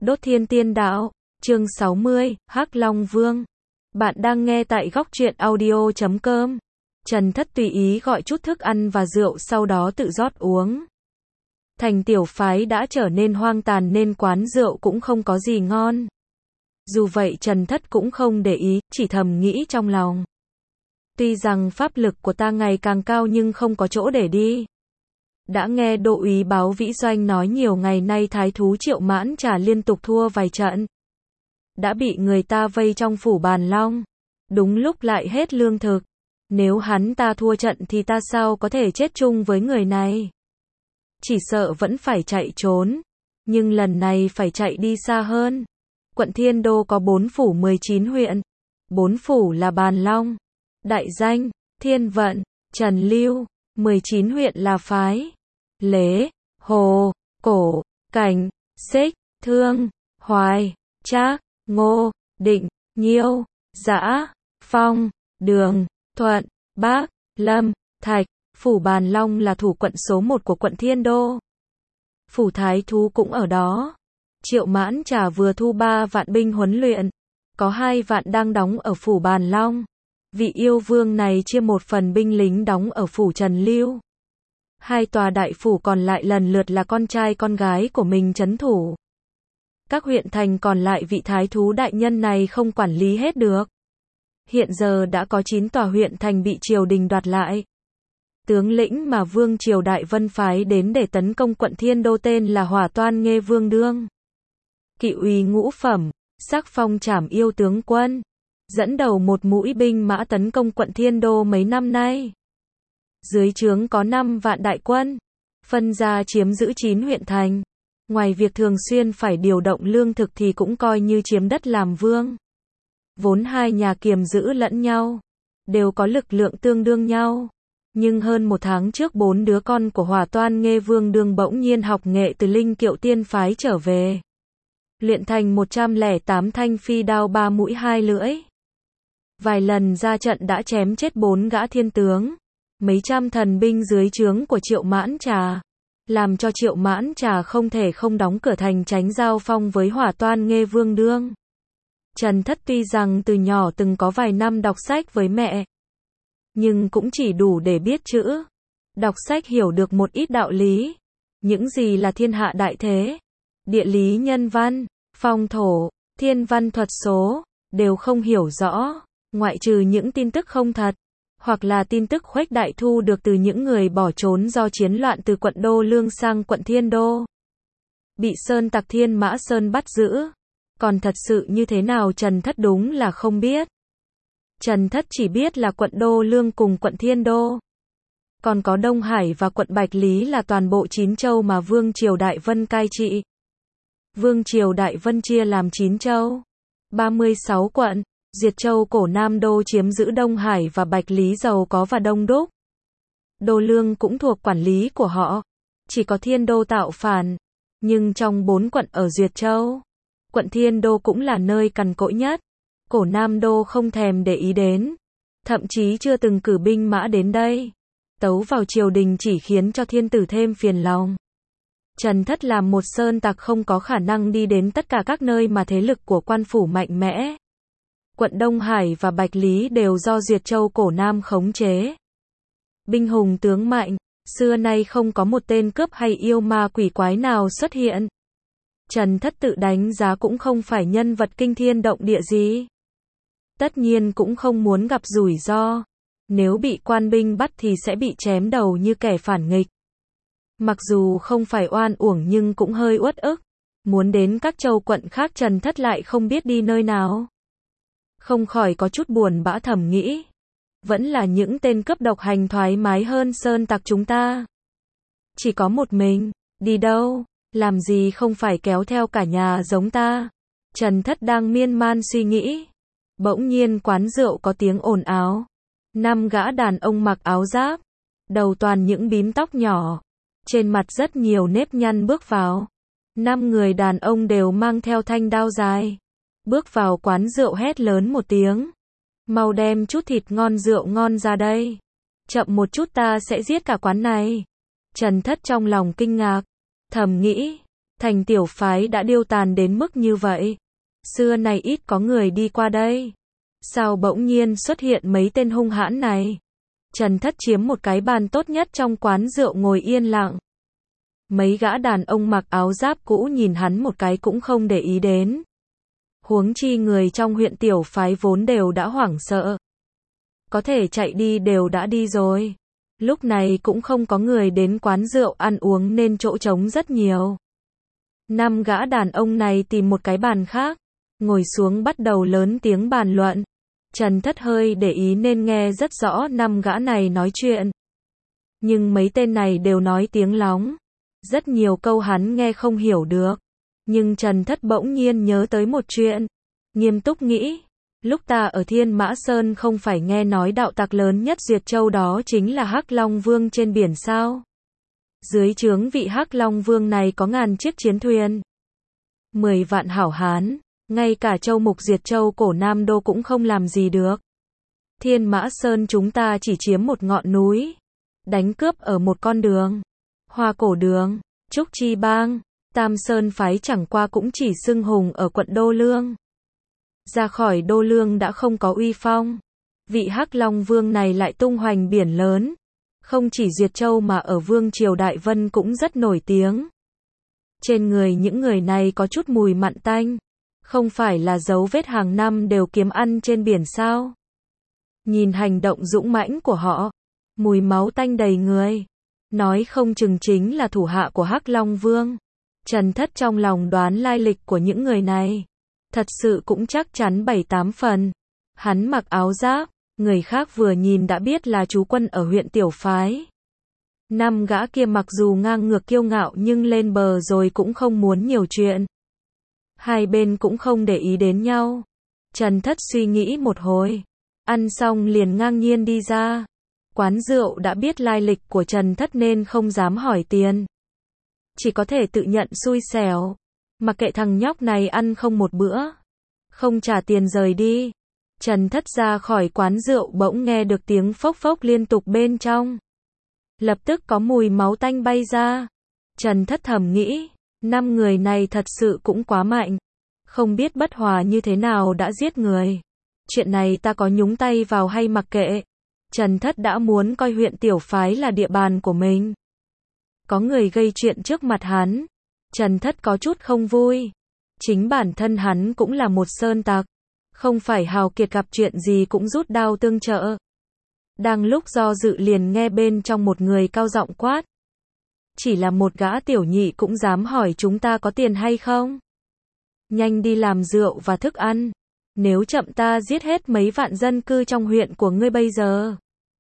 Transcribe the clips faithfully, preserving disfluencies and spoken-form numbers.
Đốt Thiên Tiên Đạo, chương sáu mươi, Hắc Long Vương. Bạn đang nghe tại góc truyện audio chấm com. Trần Thất tùy ý gọi chút thức ăn và rượu sau đó tự rót uống. Thành tiểu phái đã trở nên hoang tàn nên quán rượu cũng không có gì ngon. Dù vậy Trần Thất cũng không để ý, chỉ thầm nghĩ trong lòng. Tuy rằng pháp lực của ta ngày càng cao nhưng không có chỗ để đi. Đã nghe Đô úy Báo Vĩ Doanh nói nhiều ngày nay thái thú Triệu Mãn Trà liên tục thua vài trận. Đã bị người ta vây trong phủ Bàn Long. Đúng lúc lại hết lương thực. Nếu hắn ta thua trận thì ta sao có thể chết chung với người này. Chỉ sợ vẫn phải chạy trốn. Nhưng lần này phải chạy đi xa hơn. Quận Thiên Đô có bốn phủ mười chín huyện. Bốn phủ là Bàn Long, Đại Danh, Thiên Vận, Trần Lưu. mười chín huyện là Phái, Lễ, Hồ, Cổ, Cảnh, Xích, Thương, Hoài, Trác, Ngô, Định, Nhiêu, Dã, Phong, Đường, Thuận, Bác, Lâm, Thạch. Phủ Bàn Long là thủ quận số một của quận Thiên Đô. Phủ Thái Thú cũng ở đó. Triệu Mãn Trà vừa thu ba vạn binh huấn luyện. Có hai vạn đang đóng ở phủ Bàn Long. Vị yêu vương này chia một phần binh lính đóng ở phủ Trần Lưu. Hai tòa đại phủ còn lại lần lượt là con trai con gái của mình trấn thủ. Các huyện thành còn lại vị thái thú đại nhân này không quản lý hết được. Hiện giờ đã có chín tòa huyện thành bị triều đình đoạt lại. Tướng lĩnh mà Vương Triều Đại Vân phái đến để tấn công quận Thiên Đô tên là Hỏa Toan Nghê Vương Đương. Kỵ úy ngũ phẩm, sắc phong trảm yêu tướng quân. Dẫn đầu một mũi binh mã tấn công quận Thiên Đô mấy năm nay. Dưới trướng có năm vạn đại quân. Phân ra chiếm giữ chín huyện thành. Ngoài việc thường xuyên phải điều động lương thực thì cũng coi như chiếm đất làm vương. Vốn hai nhà kiềm giữ lẫn nhau. Đều có lực lượng tương đương nhau. Nhưng hơn một tháng trước bốn đứa con của Hỏa Toan Nghê Vương Đương bỗng nhiên học nghệ từ Linh Kiệu Tiên phái trở về. Luyện thành một trăm lẻ tám thanh phi đao ba mũi hai lưỡi. Vài lần ra trận đã chém chết bốn gã thiên tướng. Mấy trăm thần binh dưới trướng của Triệu Mãn Trà. Làm cho Triệu Mãn Trà không thể không đóng cửa thành tránh giao phong với Hỏa Toan Nghê Vương Đương. Trần Thất tuy rằng từ nhỏ từng có vài năm đọc sách với mẹ. Nhưng cũng chỉ đủ để biết chữ. Đọc sách hiểu được một ít đạo lý. Những gì là thiên hạ đại thế. Địa lý nhân văn, phong thổ, thiên văn thuật số. Đều không hiểu rõ. Ngoại trừ những tin tức không thật. Hoặc là tin tức khuếch đại thu được từ những người bỏ trốn do chiến loạn từ quận Đô Lương sang quận Thiên Đô. Bị Sơn Tặc Thiên Mã Sơn bắt giữ. Còn thật sự như thế nào Trần Thất đúng là không biết. Trần Thất chỉ biết là quận Đô Lương cùng quận Thiên Đô. Còn có Đông Hải và quận Bạch Lý là toàn bộ chín châu mà Vương Triều Đại Vân cai trị. Vương Triều Đại Vân chia làm chín châu. ba mươi sáu quận. Diệt Châu Cổ Nam Đô chiếm giữ Đông Hải và Bạch Lý giàu có và đông đúc. Đô Lương cũng thuộc quản lý của họ. Chỉ có Thiên Đô tạo phản. Nhưng trong bốn quận ở Duyệt Châu, quận Thiên Đô cũng là nơi cằn cỗi nhất. Cổ Nam Đô không thèm để ý đến. Thậm chí chưa từng cử binh mã đến đây. Tấu vào triều đình chỉ khiến cho thiên tử thêm phiền lòng. Trần Thất làm một sơn tặc không có khả năng đi đến tất cả các nơi mà thế lực của quan phủ mạnh mẽ. Quận Đông Hải và Bạch Lý đều do Duyệt Châu Cổ Nam khống chế. Binh hùng tướng mạnh, xưa nay không có một tên cướp hay yêu ma quỷ quái nào xuất hiện. Trần Thất tự đánh giá cũng không phải nhân vật kinh thiên động địa gì. Tất nhiên cũng không muốn gặp rủi ro. Nếu bị quan binh bắt thì sẽ bị chém đầu như kẻ phản nghịch. Mặc dù không phải oan uổng nhưng cũng hơi uất ức. Muốn đến các châu quận khác Trần Thất lại không biết đi nơi nào. Không khỏi có chút buồn bã thầm nghĩ. Vẫn là những tên cướp độc hành thoải mái hơn sơn tặc chúng ta. Chỉ có một mình, đi đâu, làm gì không phải kéo theo cả nhà giống ta. Trần Thất đang miên man suy nghĩ. Bỗng nhiên quán rượu có tiếng ồn ào. Năm gã đàn ông mặc áo giáp. Đầu toàn những bím tóc nhỏ. Trên mặt rất nhiều nếp nhăn bước vào. Năm người đàn ông đều mang theo thanh đao dài. Bước vào quán rượu hét lớn một tiếng. Mau đem chút thịt ngon rượu ngon ra đây. Chậm một chút ta sẽ giết cả quán này. Trần Thất trong lòng kinh ngạc. Thầm nghĩ. Thành tiểu phái đã điêu tàn đến mức như vậy. Xưa này ít có người đi qua đây. Sao bỗng nhiên xuất hiện mấy tên hung hãn này? Trần Thất chiếm một cái bàn tốt nhất trong quán rượu ngồi yên lặng. Mấy gã đàn ông mặc áo giáp cũ nhìn hắn một cái cũng không để ý đến. Huống chi người trong huyện tiểu phái vốn đều đã hoảng sợ. Có thể chạy đi đều đã đi rồi. Lúc này cũng không có người đến quán rượu ăn uống nên chỗ trống rất nhiều. Năm gã đàn ông này tìm một cái bàn khác, ngồi xuống bắt đầu lớn tiếng bàn luận. Trần Thất hơi để ý nên nghe rất rõ năm gã này nói chuyện. Nhưng mấy tên này đều nói tiếng lóng. Rất nhiều câu hắn nghe không hiểu được. Nhưng Trần Thất bỗng nhiên nhớ tới một chuyện. Nghiêm túc nghĩ, lúc ta ở Thiên Mã Sơn không phải nghe nói đạo tặc lớn nhất Duyệt Châu đó chính là Hắc Long Vương trên biển sao? Dưới trướng vị Hắc Long Vương này có ngàn chiếc chiến thuyền. Mười vạn hảo hán, ngay cả châu mục Duyệt Châu cổ Nam Đô cũng không làm gì được. Thiên Mã Sơn chúng ta chỉ chiếm một ngọn núi. Đánh cướp ở một con đường. Hoa Cổ Đường, Trúc Chi Bang, Tam Sơn phái chẳng qua cũng chỉ xưng hùng ở quận Đô Lương. Ra khỏi Đô Lương đã không có uy phong. Vị Hắc Long Vương này lại tung hoành biển lớn. Không chỉ Duyệt Châu mà ở Vương Triều Đại Vân cũng rất nổi tiếng. Trên người những người này có chút mùi mặn tanh. Không phải là dấu vết hàng năm đều kiếm ăn trên biển sao? Nhìn hành động dũng mãnh của họ, mùi máu tanh đầy người. Nói không chừng chính là thủ hạ của Hắc Long Vương. Trần Thất trong lòng đoán lai lịch của những người này. Thật sự cũng chắc chắn bảy tám phần. Hắn mặc áo giáp, người khác vừa nhìn đã biết là chú quân ở huyện tiểu phái. Năm gã kia mặc dù ngang ngược kiêu ngạo nhưng lên bờ rồi cũng không muốn nhiều chuyện. Hai bên cũng không để ý đến nhau. Trần Thất suy nghĩ một hồi. Ăn xong liền ngang nhiên đi ra. Quán rượu đã biết lai lịch của Trần Thất nên không dám hỏi tiền. Chỉ có thể tự nhận xui xẻo. Mặc kệ thằng nhóc này ăn không một bữa. Không trả tiền rời đi. Trần Thất ra khỏi quán rượu bỗng nghe được tiếng phốc phốc liên tục bên trong. Lập tức có mùi máu tanh bay ra. Trần Thất thầm nghĩ, năm người này thật sự cũng quá mạnh. Không biết bất hòa như thế nào đã giết người. Chuyện này ta có nhúng tay vào hay mặc kệ. Trần Thất đã muốn coi huyện tiểu phái là địa bàn của mình. Có người gây chuyện trước mặt hắn. Trần Thất có chút không vui. Chính bản thân hắn cũng là một sơn tặc. Không phải hào kiệt gặp chuyện gì cũng rút đao tương trợ. Đang lúc do dự liền nghe bên trong một người cao giọng quát. Chỉ là một gã tiểu nhị cũng dám hỏi chúng ta có tiền hay không? Nhanh đi làm rượu và thức ăn. Nếu chậm ta giết hết mấy vạn dân cư trong huyện của ngươi bây giờ.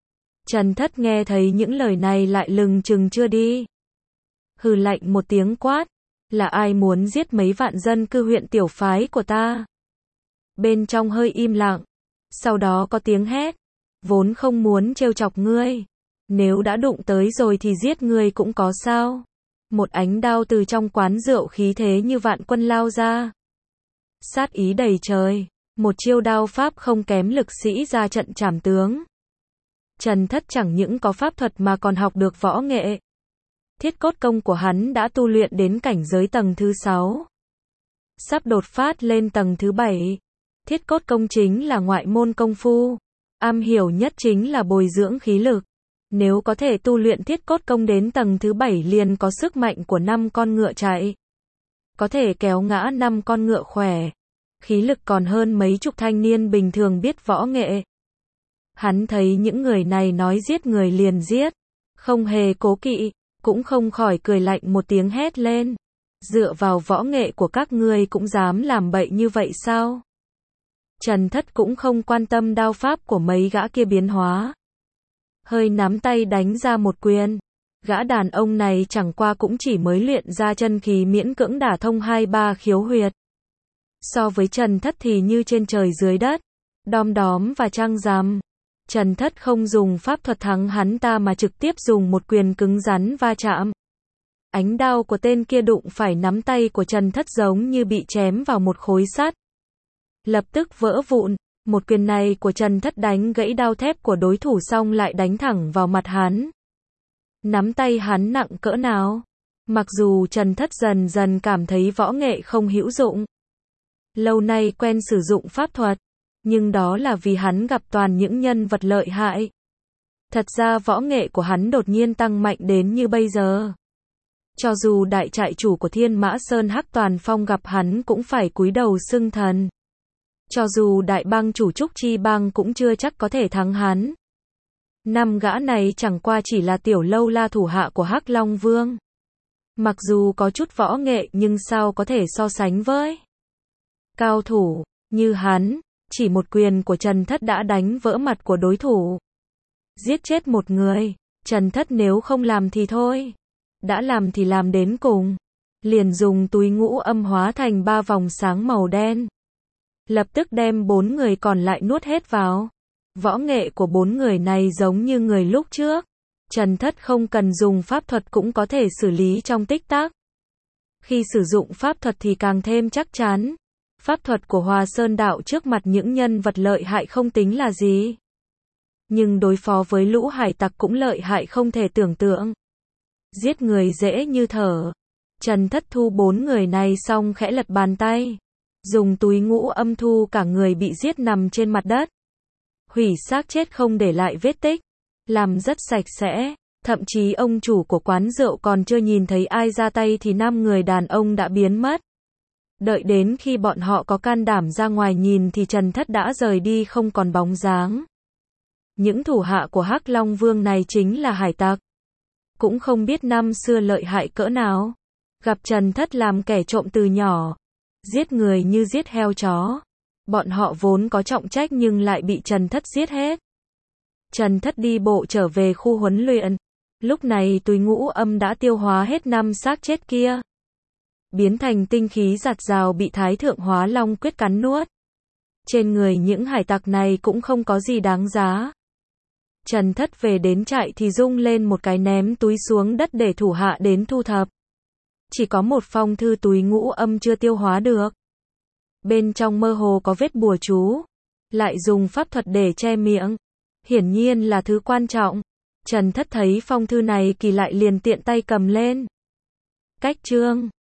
Trần Thất nghe thấy những lời này lại lừng chừng chưa đi. Hừ lạnh một tiếng quát. Là ai muốn giết mấy vạn dân cư huyện tiểu phái của ta? Bên trong hơi im lặng. Sau đó có tiếng hét. Vốn không muốn trêu chọc ngươi. Nếu đã đụng tới rồi thì giết ngươi cũng có sao. Một ánh đao từ trong quán rượu khí thế như vạn quân lao ra. Sát ý đầy trời. Một chiêu đao pháp không kém lực sĩ ra trận trảm tướng. Trần Thất chẳng những có pháp thuật mà còn học được võ nghệ. Thiết cốt công của hắn đã tu luyện đến cảnh giới tầng thứ sáu. Sắp đột phát lên tầng thứ bảy. Thiết cốt công chính là ngoại môn công phu. Am hiểu nhất chính là bồi dưỡng khí lực. Nếu có thể tu luyện thiết cốt công đến tầng thứ bảy liền có sức mạnh của năm con ngựa chạy. Có thể kéo ngã năm con ngựa khỏe. Khí lực còn hơn mấy chục thanh niên bình thường biết võ nghệ. Hắn thấy những người này nói giết người liền giết. Không hề cố kỵ. Cũng không khỏi cười lạnh một tiếng hét lên. Dựa vào võ nghệ của các ngươi cũng dám làm bậy như vậy sao? Trần Thất cũng không quan tâm đao pháp của mấy gã kia biến hóa. Hơi nắm tay đánh ra một quyền. Gã đàn ông này chẳng qua cũng chỉ mới luyện ra chân khí miễn cưỡng đả thông hai ba khiếu huyệt. So với Trần Thất thì như trên trời dưới đất. Đom đóm và trăng rằm. Trần Thất không dùng pháp thuật thắng hắn ta mà trực tiếp dùng một quyền cứng rắn va chạm. Ánh đao của tên kia đụng phải nắm tay của Trần Thất giống như bị chém vào một khối sắt. Lập tức vỡ vụn. Một quyền này của Trần Thất đánh gãy đao thép của đối thủ xong lại đánh thẳng vào mặt hắn. Nắm tay hắn nặng cỡ nào? Mặc dù Trần Thất dần dần cảm thấy võ nghệ không hữu dụng. Lâu nay quen sử dụng pháp thuật, nhưng đó là vì hắn gặp toàn những nhân vật lợi hại. Thật ra võ nghệ của hắn đột nhiên tăng mạnh đến như bây giờ. Cho dù đại trại chủ của Thiên Mã Sơn Hắc Toàn Phong gặp hắn cũng phải cúi đầu xưng thần. Cho dù đại bang chủ Trúc Chi Bang cũng chưa chắc có thể thắng hắn. Năm gã này chẳng qua chỉ là tiểu lâu la thủ hạ của Hắc Long Vương. Mặc dù có chút võ nghệ nhưng sao có thể so sánh với cao thủ như hắn, chỉ một quyền của Trần Thất đã đánh vỡ mặt của đối thủ. Giết chết một người, Trần Thất nếu không làm thì thôi. Đã làm thì làm đến cùng. Liền dùng túi ngũ âm hóa thành ba vòng sáng màu đen. Lập tức đem bốn người còn lại nuốt hết vào. Võ nghệ của bốn người này giống như người lúc trước. Trần Thất không cần dùng pháp thuật cũng có thể xử lý trong tích tắc. Khi sử dụng pháp thuật thì càng thêm chắc chắn. Pháp thuật của Hòa Sơn Đạo trước mặt những nhân vật lợi hại không tính là gì. Nhưng đối phó với lũ hải tặc cũng lợi hại không thể tưởng tượng. Giết người dễ như thở. Trần Thất thu bốn người này xong khẽ lật bàn tay. Dùng túi ngũ âm thu cả người bị giết nằm trên mặt đất. Hủy xác chết không để lại vết tích. Làm rất sạch sẽ. Thậm chí ông chủ của quán rượu còn chưa nhìn thấy ai ra tay thì năm người đàn ông đã biến mất. Đợi đến khi bọn họ có can đảm ra ngoài nhìn thì Trần Thất đã rời đi không còn bóng dáng. Những thủ hạ của Hắc Long Vương này chính là hải tặc. Cũng không biết năm xưa lợi hại cỡ nào. Gặp Trần Thất làm kẻ trộm từ nhỏ. Giết người như giết heo chó. Bọn họ vốn có trọng trách nhưng lại bị Trần Thất giết hết. Trần Thất đi bộ trở về khu huấn luyện. Lúc này túi ngũ âm đã tiêu hóa hết năm xác chết kia. Biến thành tinh khí giạt rào bị Thái Thượng Hóa Long quyết cắn nuốt. Trên người những hải tặc này cũng không có gì đáng giá. Trần Thất về đến trại thì rung lên một cái ném túi xuống đất để thủ hạ đến thu thập. Chỉ có một phong thư túi ngũ âm chưa tiêu hóa được. Bên trong mơ hồ có vết bùa chú. Lại dùng pháp thuật để che miệng. Hiển nhiên là thứ quan trọng. Trần Thất thấy phong thư này kỳ lại liền tiện tay cầm lên. Cách chương